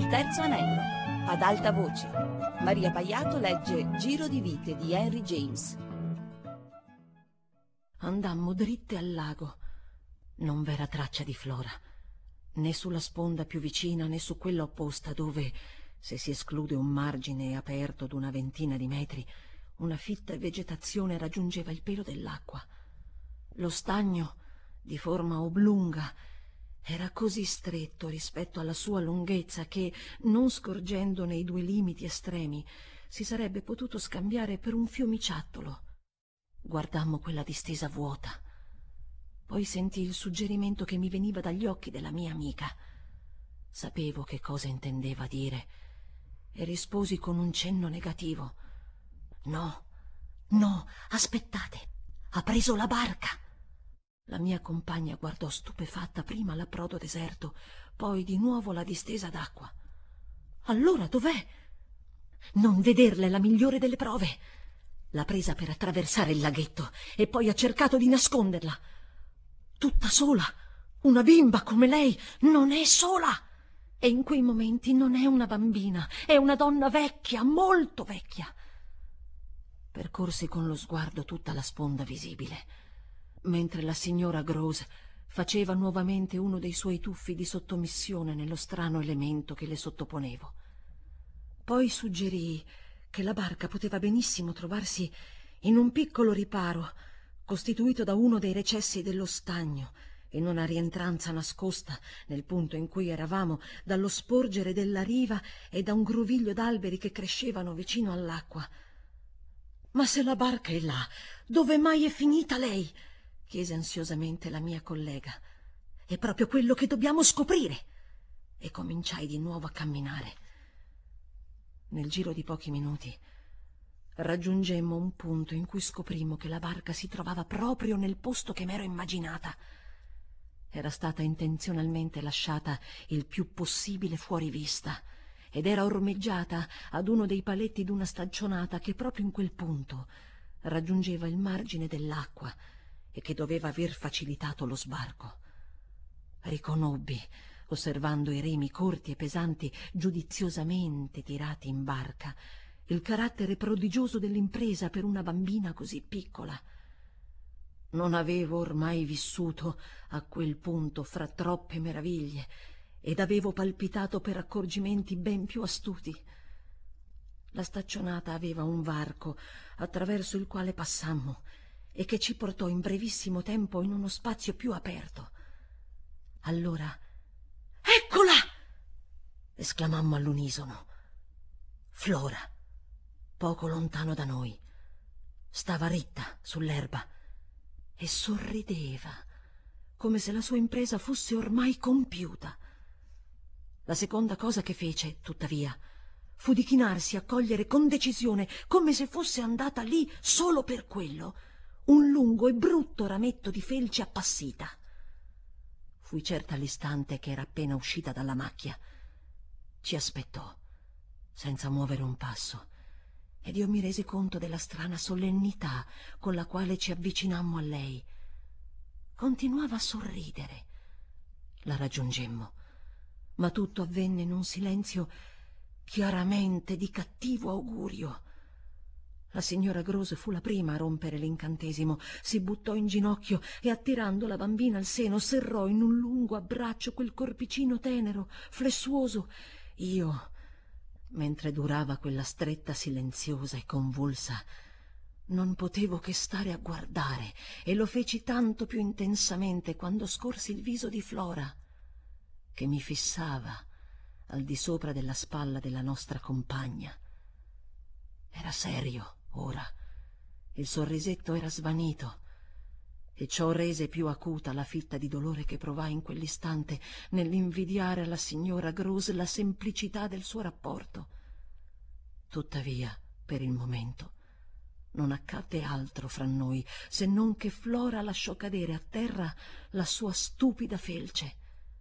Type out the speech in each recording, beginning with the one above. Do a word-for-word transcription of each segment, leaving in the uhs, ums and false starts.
terzo anello. Ad alta voce. Maria Paiato legge Giro di vite di Henry James. Andammo dritte al lago. Non v'era traccia di Flora, né sulla sponda più vicina né su quella opposta dove, se si esclude un margine aperto d'una ventina di metri, una fitta vegetazione raggiungeva il pelo dell'acqua. Lo stagno, di forma oblunga, era così stretto rispetto alla sua lunghezza che, non scorgendone i due limiti estremi, si sarebbe potuto scambiare per un fiumiciattolo. Guardammo quella distesa vuota. Poi sentii il suggerimento che mi veniva dagli occhi della mia amica. Sapevo che cosa intendeva dire e risposi con un cenno negativo. No, no, aspettate, ha preso la barca. La mia compagna guardò stupefatta prima l'approdo deserto, poi di nuovo la distesa d'acqua. Allora dov'è? Non vederla è la migliore delle prove. L'ha presa per attraversare il laghetto e poi ha cercato di nasconderla. Tutta sola, una bimba come lei non è sola. E in quei momenti non è una bambina, è una donna vecchia, molto vecchia. Percorsi con lo sguardo tutta la sponda visibile, mentre la signora Grose faceva nuovamente uno dei suoi tuffi di sottomissione nello strano elemento che le sottoponevo. Poi suggerii che la barca poteva benissimo trovarsi in un piccolo riparo costituito da uno dei recessi dello stagno, in una rientranza nascosta nel punto in cui eravamo dallo sporgere della riva e da un groviglio d'alberi che crescevano vicino all'acqua. «Ma se la barca è là, dove mai è finita lei?» chiese ansiosamente la mia collega. «È proprio quello che dobbiamo scoprire!» E cominciai di nuovo a camminare. Nel giro di pochi minuti raggiungemmo un punto in cui scoprimmo che la barca si trovava proprio nel posto che m'ero immaginata. Era stata intenzionalmente lasciata il più possibile fuori vista ed era ormeggiata ad uno dei paletti d'una stagionata che proprio in quel punto raggiungeva il margine dell'acqua e che doveva aver facilitato lo sbarco. Riconobbi, osservando i remi corti e pesanti giudiziosamente tirati in barca, il carattere prodigioso dell'impresa per una bambina così piccola. Non avevo ormai vissuto a quel punto fra troppe meraviglie ed avevo palpitato per accorgimenti ben più astuti. La staccionata aveva un varco attraverso il quale passammo e che ci portò in brevissimo tempo in uno spazio più aperto. Allora, «Eccola!» esclamammo all'unisono. Flora, poco lontano da noi, stava ritta sull'erba e sorrideva, come se la sua impresa fosse ormai compiuta. La seconda cosa che fece, tuttavia, fu di chinarsi a cogliere con decisione, come se fosse andata lì solo per quello, un lungo e brutto rametto di felce appassita. Fui certa all'istante che era appena uscita dalla macchia. Ci aspettò, senza muovere un passo, ed io mi resi conto della strana solennità con la quale ci avvicinammo a lei. Continuava a sorridere. La raggiungemmo, ma tutto avvenne in un silenzio chiaramente di cattivo augurio. La signora Grose fu la prima a rompere l'incantesimo, si buttò in ginocchio e, attirando la bambina al seno, serrò in un lungo abbraccio quel corpicino tenero, flessuoso. Io, mentre durava quella stretta silenziosa e convulsa, non potevo che stare a guardare, e lo feci tanto più intensamente quando scorsi il viso di Flora, che mi fissava al di sopra della spalla della nostra compagna. Era serio ora, il sorrisetto era svanito, e ciò rese più acuta la fitta di dolore che provai in quell'istante nell'invidiare alla signora Grose la semplicità del suo rapporto. Tuttavia, per il momento, non accadde altro fra noi, se non che Flora lasciò cadere a terra la sua stupida felce.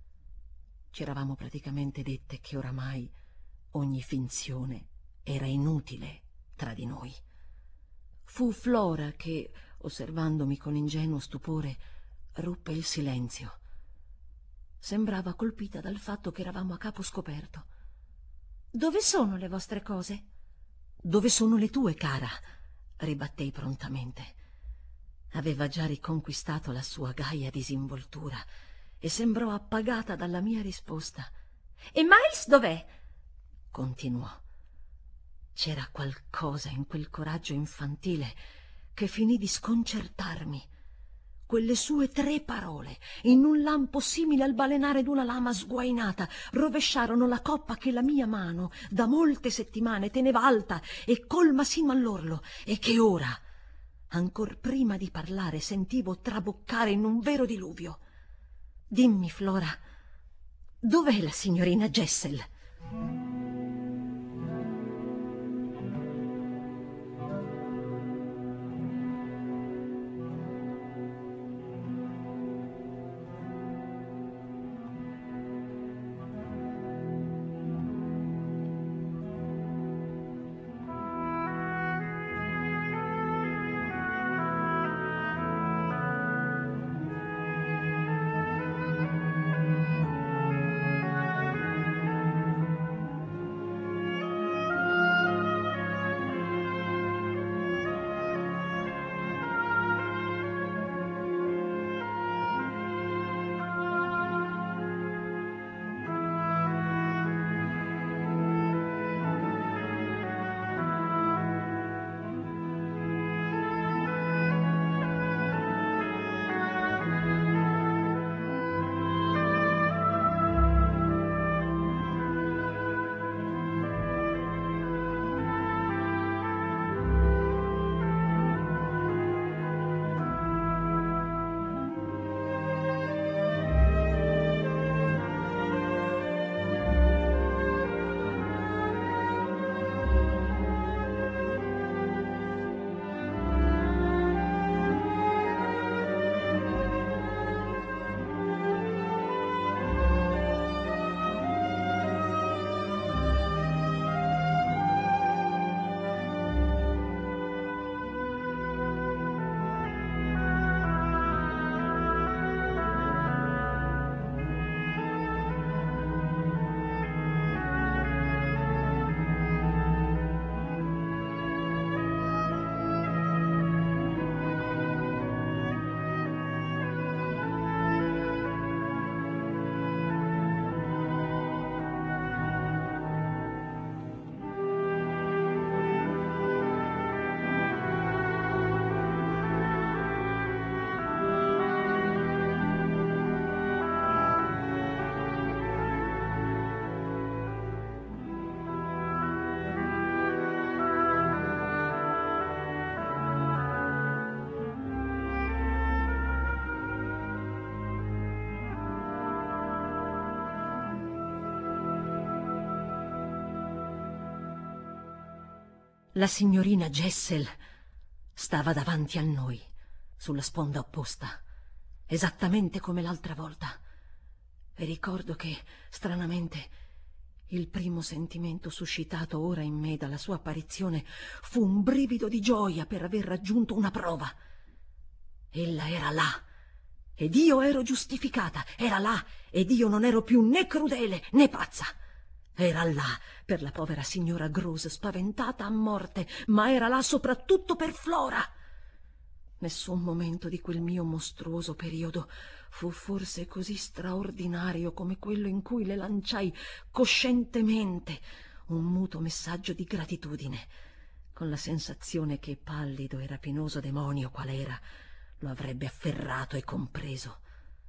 Ci eravamo praticamente dette che oramai ogni finzione era inutile tra di noi. Fu Flora che, osservandomi con ingenuo stupore, ruppe il silenzio. Sembrava colpita dal fatto che eravamo a capo scoperto. Dove sono le vostre cose? Dove sono le tue, cara? Ribattei prontamente. Aveva già riconquistato la sua gaia disinvoltura e sembrò appagata dalla mia risposta. E Miles dov'è? Continuò. C'era qualcosa in quel coraggio infantile che finì di sconcertarmi. Quelle sue tre parole, in un lampo simile al balenare d'una lama sguainata, rovesciarono la coppa che la mia mano da molte settimane teneva alta e colma sino all'orlo, e che ora, ancor prima di parlare, sentivo traboccare in un vero diluvio. Dimmi, Flora, dov'è la signorina Jessel? La signorina Jessel stava davanti a noi, sulla sponda opposta, esattamente come l'altra volta. E ricordo che, stranamente, il primo sentimento suscitato ora in me dalla sua apparizione fu un brivido di gioia per aver raggiunto una prova. Ella era là, ed io ero giustificata. Era là, ed io non ero più né crudele né pazza. Era là per la povera signora Grose, spaventata a morte, ma era là soprattutto per Flora. Nessun momento di quel mio mostruoso periodo fu forse così straordinario come quello in cui le lanciai coscientemente un muto messaggio di gratitudine, con la sensazione che pallido e rapinoso demonio qual era lo avrebbe afferrato e compreso.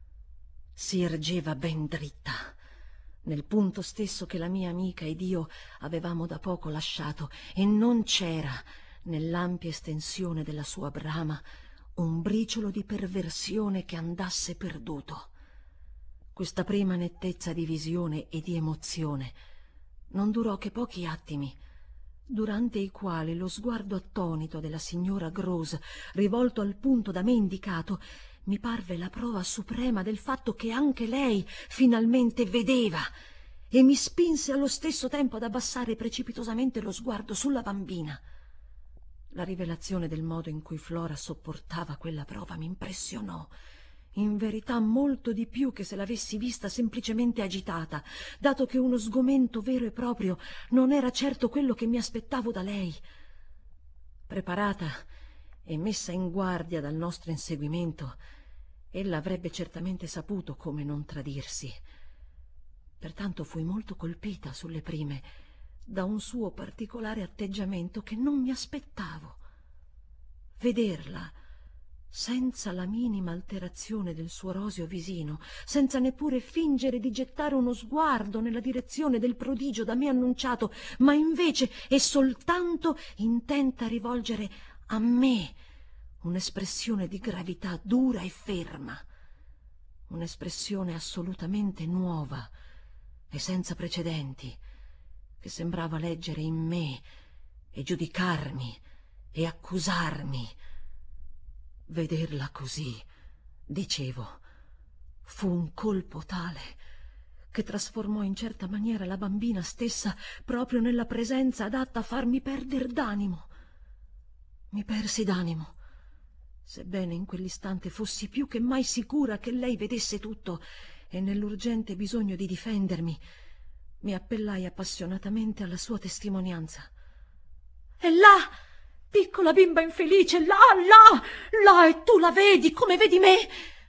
Si ergeva ben dritta, nel punto stesso che la mia amica ed io avevamo da poco lasciato, e non c'era, nell'ampia estensione della sua brama, un briciolo di perversione che andasse perduto. Questa prima nettezza di visione e di emozione non durò che pochi attimi, durante i quali lo sguardo attonito della signora Grose, rivolto al punto da me indicato, mi parve la prova suprema del fatto che anche lei finalmente vedeva, e mi spinse allo stesso tempo ad abbassare precipitosamente lo sguardo sulla bambina. La rivelazione del modo in cui Flora sopportava quella prova mi impressionò, in verità molto di più che se l'avessi vista semplicemente agitata, dato che uno sgomento vero e proprio non era certo quello che mi aspettavo da lei. Preparata e messa in guardia dal nostro inseguimento, ella avrebbe certamente saputo come non tradirsi. Pertanto fui molto colpita sulle prime da un suo particolare atteggiamento che non mi aspettavo. Vederla senza la minima alterazione del suo roseo visino, senza neppure fingere di gettare uno sguardo nella direzione del prodigio da me annunciato, ma invece e soltanto intenta a rivolgere a me un'espressione di gravità dura e ferma, un'espressione assolutamente nuova e senza precedenti, che sembrava leggere in me e giudicarmi e accusarmi. Vederla così, dicevo, fu un colpo tale che trasformò in certa maniera la bambina stessa proprio nella presenza adatta a farmi perder d'animo. Mi persi d'animo, sebbene in quell'istante fossi più che mai sicura che lei vedesse tutto, e nell'urgente bisogno di difendermi mi appellai appassionatamente alla sua testimonianza. «È là, piccola bimba infelice, là, là, là, e tu la vedi come vedi me?»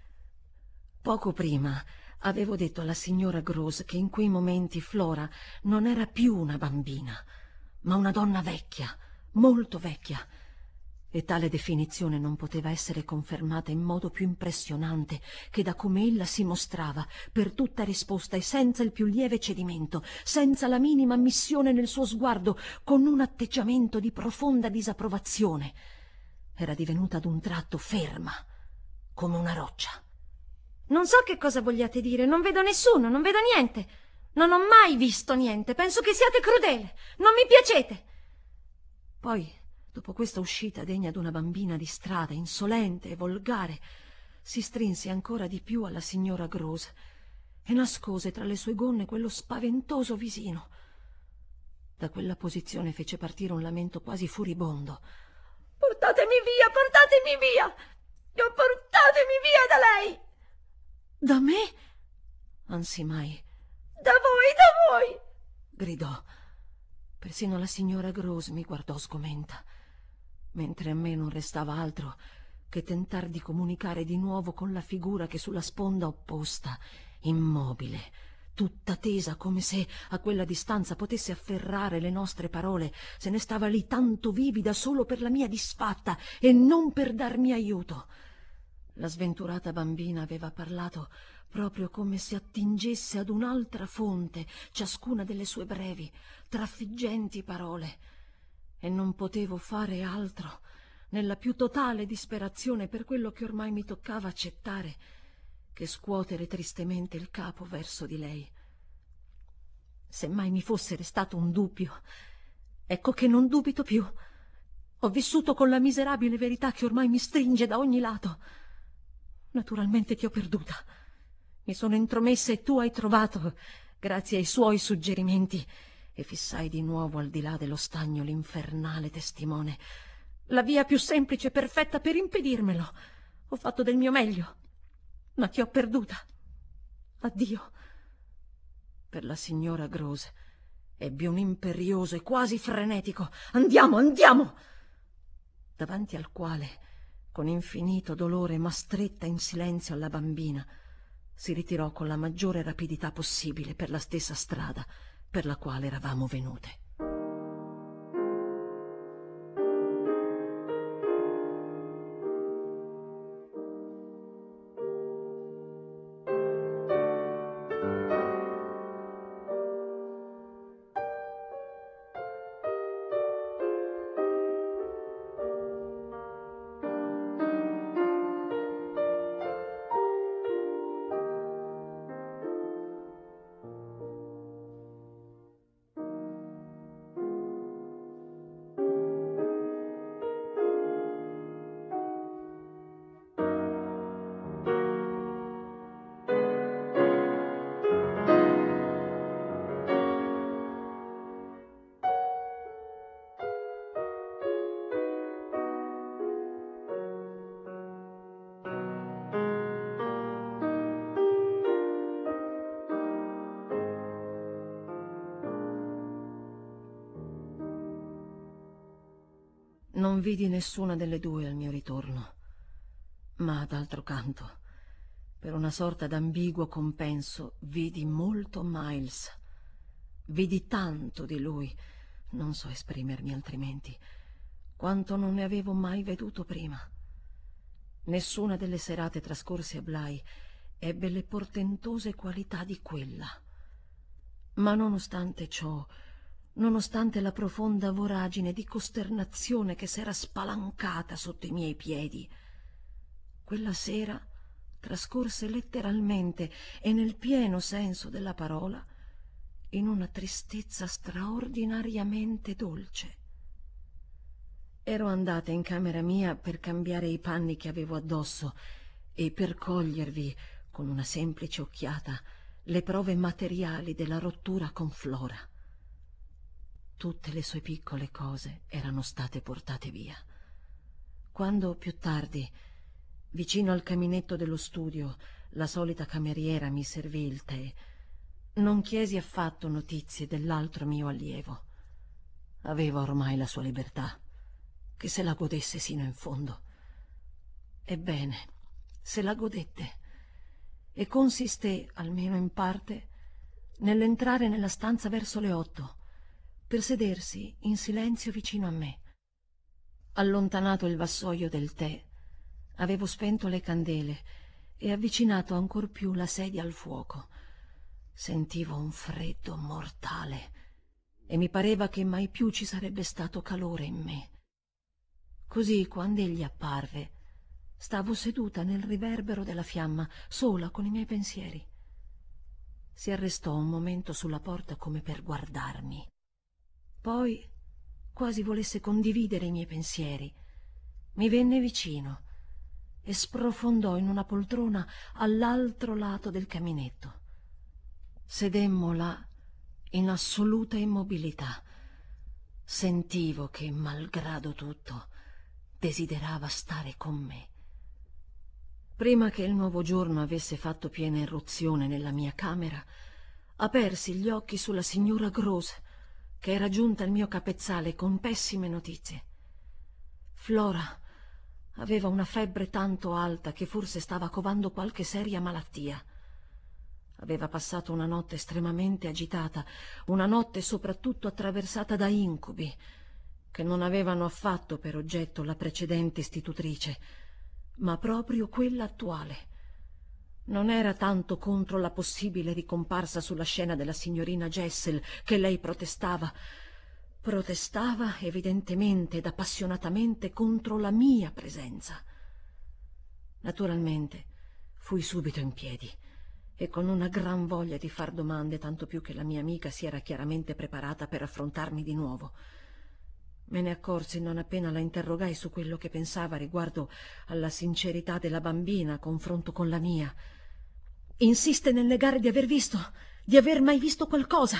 Poco prima avevo detto alla signora Gross che in quei momenti Flora non era più una bambina, ma una donna vecchia, molto vecchia, e tale definizione non poteva essere confermata in modo più impressionante che da come ella si mostrava, per tutta risposta e senza il più lieve cedimento, senza la minima ammissione nel suo sguardo, con un atteggiamento di profonda disapprovazione. Era divenuta ad un tratto ferma, come una roccia. «Non so che cosa vogliate dire, non vedo nessuno, non vedo niente. Non ho mai visto niente, penso che siate crudele, non mi piacete». Poi, dopo questa uscita degna d'una bambina di strada, insolente e volgare, si strinse ancora di più alla signora Gross e nascose tra le sue gonne quello spaventoso visino. Da quella posizione fece partire un lamento quasi furibondo. «Portatemi via, portatemi via! Portatemi via da lei!» «Da me? Anzi mai!» «Da voi, da voi!» gridò. Persino la signora Gross mi guardò sgomenta, mentre a me non restava altro che tentar di comunicare di nuovo con la figura che sulla sponda opposta, immobile, tutta tesa come se a quella distanza potesse afferrare le nostre parole, se ne stava lì tanto vivida solo per la mia disfatta e non per darmi aiuto. La sventurata bambina aveva parlato proprio come se attingesse ad un'altra fonte ciascuna delle sue brevi, trafiggenti parole, e non potevo fare altro, nella più totale disperazione per quello che ormai mi toccava accettare, che scuotere tristemente il capo verso di lei. Se mai mi fosse restato un dubbio, ecco che non dubito più. Ho vissuto con la miserabile verità che ormai mi stringe da ogni lato. Naturalmente ti ho perduta. Mi sono intromessa e tu hai trovato, grazie ai suoi suggerimenti, e fissai di nuovo al di là dello stagno l'infernale testimone, la via più semplice e perfetta per impedirmelo. Ho fatto del mio meglio, ma ti ho perduta. Addio. Per la signora Gross ebbi un imperioso e quasi frenetico «Andiamo, andiamo!», davanti al quale, con infinito dolore ma stretta in silenzio alla bambina, si ritirò con la maggiore rapidità possibile per la stessa strada per la quale eravamo venute. Non vidi nessuna delle due al mio ritorno, ma d'altro canto, per una sorta d'ambiguo compenso, vidi molto Miles. Vidi tanto di lui, non so esprimermi altrimenti, quanto non ne avevo mai veduto prima. Nessuna delle serate trascorse a Bly ebbe le portentose qualità di quella. Ma nonostante ciò, nonostante la profonda voragine di costernazione che s'era spalancata sotto i miei piedi, quella sera trascorse letteralmente e nel pieno senso della parola in una tristezza straordinariamente dolce. Ero andata in camera mia per cambiare i panni che avevo addosso e per cogliervi, con una semplice occhiata, le prove materiali della rottura con Flora. Tutte le sue piccole cose erano state portate via. Quando più tardi, vicino al caminetto dello studio, la solita cameriera mi servì il tè, non chiesi affatto notizie dell'altro mio allievo. Aveva ormai la sua libertà, che se la godesse sino in fondo. Ebbene, se la godette, e consisté, almeno in parte, nell'entrare nella stanza verso le otto, per sedersi in silenzio vicino a me. Allontanato il vassoio del tè, avevo spento le candele e avvicinato ancor più la sedia al fuoco. Sentivo un freddo mortale e mi pareva che mai più ci sarebbe stato calore in me. Così, quando egli apparve, stavo seduta nel riverbero della fiamma, sola con i miei pensieri. Si arrestò un momento sulla porta come per guardarmi. Poi, quasi volesse condividere i miei pensieri, mi venne vicino e sprofondò in una poltrona all'altro lato del caminetto. Sedemmo là in assoluta immobilità. Sentivo che, malgrado tutto, desiderava stare con me. Prima che il nuovo giorno avesse fatto piena irruzione nella mia camera, apersi gli occhi sulla signora Gross, che era giunta al mio capezzale con pessime notizie. Flora aveva una febbre tanto alta che forse stava covando qualche seria malattia. Aveva passato una notte estremamente agitata, una notte soprattutto attraversata da incubi, che non avevano affatto per oggetto la precedente istitutrice, ma proprio quella attuale. Non era tanto contro la possibile ricomparsa sulla scena della signorina Jessel che lei protestava. Protestava evidentemente ed appassionatamente contro la mia presenza. Naturalmente fui subito in piedi e con una gran voglia di far domande, tanto più che la mia amica si era chiaramente preparata per affrontarmi di nuovo. Me ne accorsi non appena la interrogai su quello che pensava riguardo alla sincerità della bambina a confronto con la mia. Insiste nel negare di aver visto, di aver mai visto qualcosa.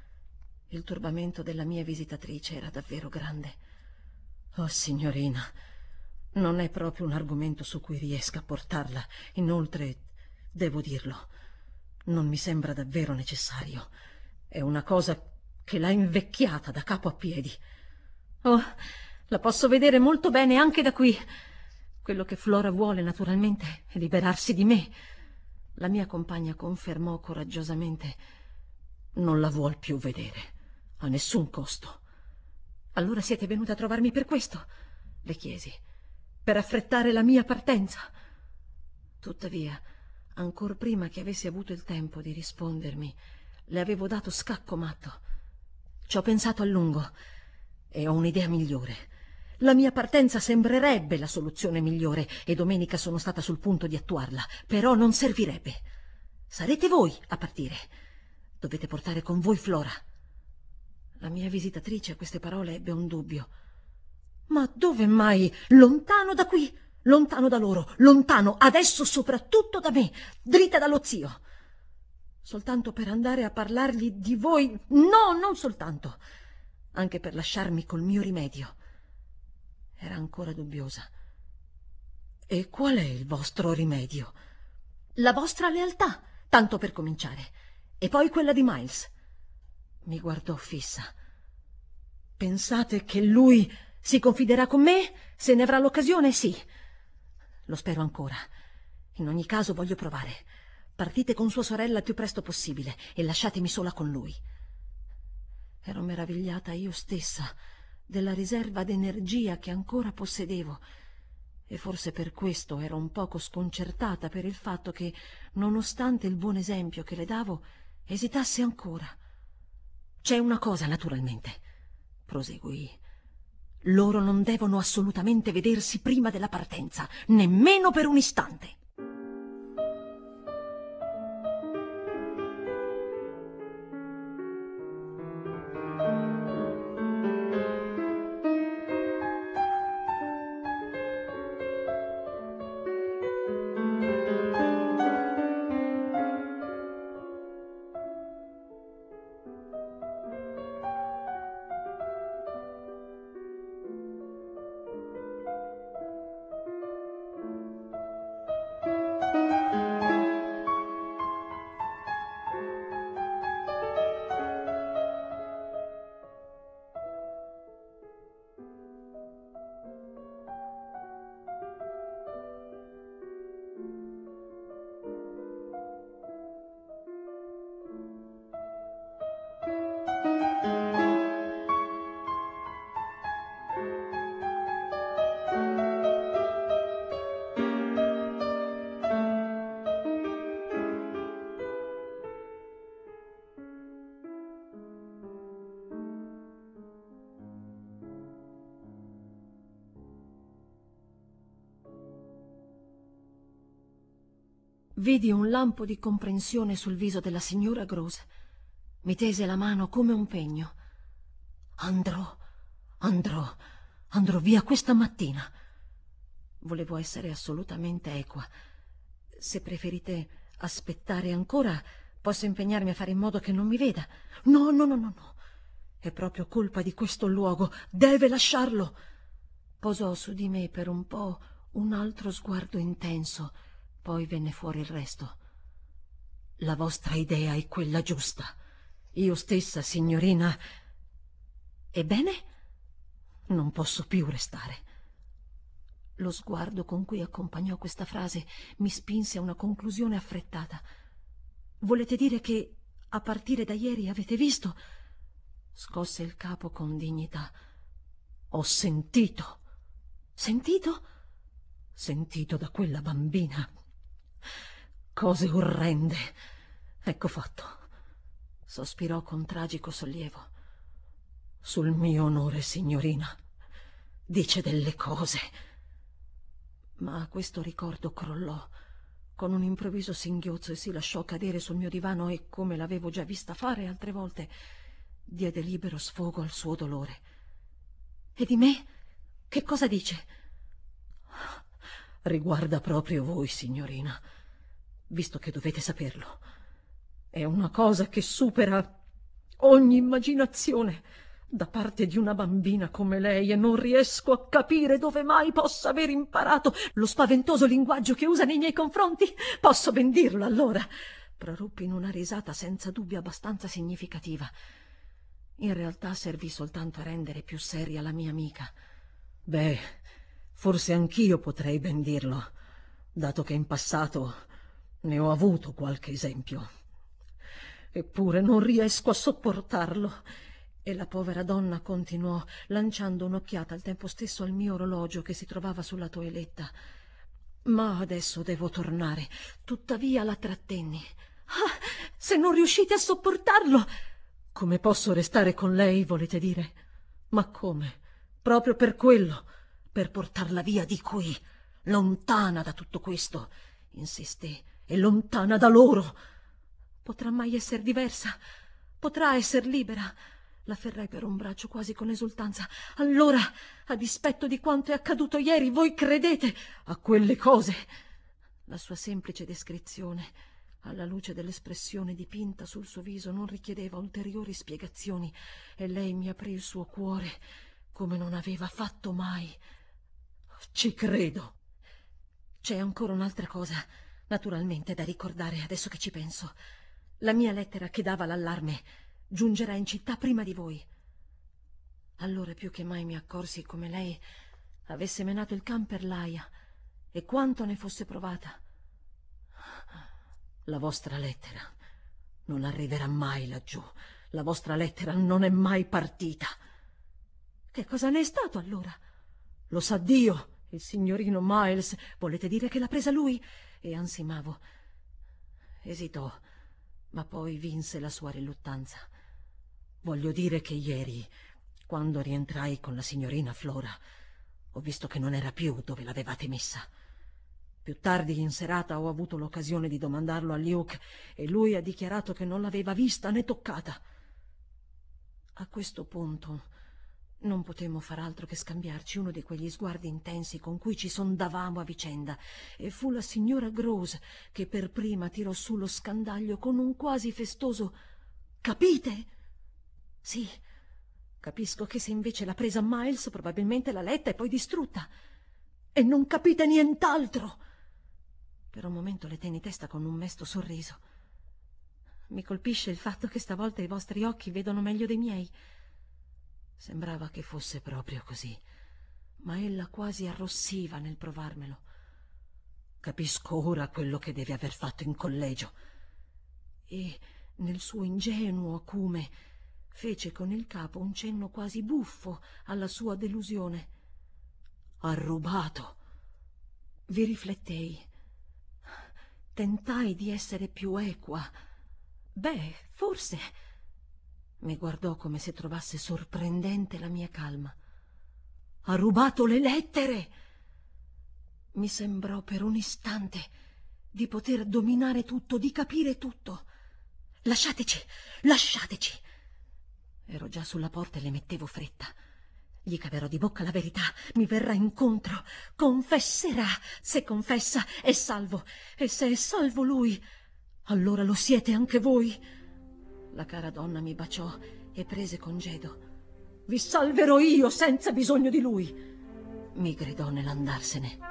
Il turbamento della mia visitatrice era davvero grande. Oh, signorina, non è proprio un argomento su cui riesca a portarla. Inoltre, devo dirlo, non mi sembra davvero necessario. È una cosa che l'ha invecchiata da capo a piedi. Oh, la posso vedere molto bene anche da qui. Quello che Flora vuole, naturalmente, è liberarsi di me. La mia compagna confermò coraggiosamente: non la vuol più vedere, a nessun costo. Allora siete venuta a trovarmi per questo? Le chiesi. Per affrettare la mia partenza? Tuttavia, ancor prima che avessi avuto il tempo di rispondermi, le avevo dato scacco matto. Ci ho pensato a lungo e ho un'idea migliore. La mia partenza sembrerebbe la soluzione migliore e domenica sono stata sul punto di attuarla, però non servirebbe. Sarete voi a partire. Dovete portare con voi Flora. La mia visitatrice a queste parole ebbe un dubbio. Ma dove mai? Lontano da qui, lontano da loro, lontano adesso soprattutto da me, dritta dallo zio. Soltanto per andare a parlargli di voi? No, non soltanto. Anche per lasciarmi col mio rimedio. Era ancora dubbiosa. E qual è il vostro rimedio? La vostra lealtà, tanto per cominciare, e poi quella di Miles. Mi guardò fissa. Pensate che lui Si confiderà con me? Se ne avrà l'occasione, sì. Lo spero ancora. In ogni caso voglio provare. Partite con sua sorella il più presto possibile e lasciatemi sola con lui. Ero meravigliata io stessa della riserva d'energia che ancora possedevo, e forse per questo ero un poco sconcertata per il fatto che, nonostante il buon esempio che le davo, esitasse ancora. C'è una cosa, naturalmente, prosegui. Loro non devono assolutamente vedersi prima della partenza, nemmeno per un istante. Vidi un lampo di comprensione sul viso della signora Grose. Mi tese la mano come un pegno. Andrò, andrò, andrò via questa mattina. Volevo essere assolutamente equa. Se preferite aspettare ancora, posso impegnarmi a fare in modo che non mi veda. No, no, no, no, no. È proprio colpa di questo luogo. Deve lasciarlo. Posò su di me per un po' un altro sguardo intenso. Poi venne fuori il resto. La vostra idea è quella giusta. Io stessa, signorina. Ebbene, non posso più restare. Lo sguardo con cui accompagnò questa frase mi spinse a una conclusione affrettata. Volete dire che, a partire da ieri, avete visto? Scosse il capo con dignità. Ho sentito. Sentito? Sentito da quella bambina. Cose orrende. Ecco fatto. Sospirò con tragico sollievo. Sul mio onore, signorina, dice delle cose. Ma questo ricordo crollò con un improvviso singhiozzo e si lasciò cadere sul mio divano e, come l'avevo già vista fare altre volte, diede libero sfogo al suo dolore. E di me? Che cosa dice? Riguarda proprio voi, signorina, visto che dovete saperlo. È una cosa che supera ogni immaginazione da parte di una bambina come lei, e non riesco a capire dove mai possa aver imparato lo spaventoso linguaggio che usa nei miei confronti. Posso ben dirlo, allora? Proruppi in una risata senza dubbio abbastanza significativa. In realtà servì soltanto a rendere più seria la mia amica. Beh, forse anch'io potrei ben dirlo, dato che in passato ne ho avuto qualche esempio. Eppure non riesco a sopportarlo. E la povera donna continuò, lanciando un'occhiata al tempo stesso al mio orologio che si trovava sulla toeletta. Ma adesso devo tornare. Tuttavia la trattenni. Ah, se non riuscite a sopportarlo! Come posso restare con lei, volete dire? Ma come? Proprio per quello, per portarla via di qui, lontana da tutto questo, insisté, e lontana da loro. Potrà mai essere diversa? Potrà essere libera? L'afferrai per un braccio quasi con esultanza. Allora, a dispetto di quanto è accaduto ieri, voi credete a quelle cose? La sua semplice descrizione, alla luce dell'espressione dipinta sul suo viso, non richiedeva ulteriori spiegazioni, e lei mi aprì il suo cuore come non aveva fatto mai. Ci credo. C'è ancora un'altra cosa, naturalmente, da ricordare adesso che ci penso. La mia lettera che dava l'allarme giungerà in città prima di voi. Allora più che mai mi accorsi come lei avesse menato il can per l'aia e quanto ne fosse provata. La vostra lettera non arriverà mai laggiù. La vostra lettera non è mai partita. Che cosa ne è stato allora? Lo sa Dio, il signorino Miles. Volete dire che l'ha presa lui? E ansimavo. Esitò, ma poi vinse la sua riluttanza. Voglio dire che ieri, quando rientrai con la signorina Flora, ho visto che non era più dove l'avevate messa. Più tardi in serata ho avuto l'occasione di domandarlo a Luke e lui ha dichiarato che non l'aveva vista né toccata. A questo punto non potemmo far altro che scambiarci uno di quegli sguardi intensi con cui ci sondavamo a vicenda, e fu la signora Gross che per prima tirò su lo scandaglio con un quasi festoso «Capite?» «Sì, capisco che se invece l'ha presa Miles probabilmente l'ha letta e poi distrutta. E non capite nient'altro!» Per un momento le tenni testa con un mesto sorriso. «Mi colpisce il fatto che stavolta i vostri occhi vedono meglio dei miei». Sembrava che fosse proprio così, ma ella quasi arrossiva nel provarmelo. «Capisco ora quello che deve aver fatto in collegio». E nel suo ingenuo acume fece con il capo un cenno quasi buffo alla sua delusione. «Ha rubato». Vi riflettei. Tentai di essere più equa. «Beh, forse...» Mi guardò come se trovasse sorprendente la mia calma. «Ha rubato le lettere!» Mi sembrò per un istante di poter dominare tutto, di capire tutto. «Lasciateci, lasciateci!» Ero già sulla porta e le mettevo fretta. Gli caverò di bocca la verità, mi verrà incontro, confesserà. Se confessa è salvo, e se è salvo lui, allora lo siete anche voi. La cara donna mi baciò e prese congedo. «Vi salverò io senza bisogno di lui!» mi gridò nell'andarsene.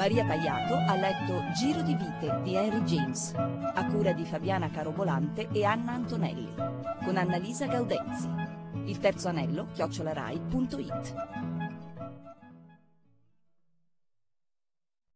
Maria Paiato ha letto Giro di vite di Henry James, a cura di Fabiana Carobolante e Anna Antonelli, con Annalisa Gaudenzi. Il terzo anello, chiocciolarai punto it.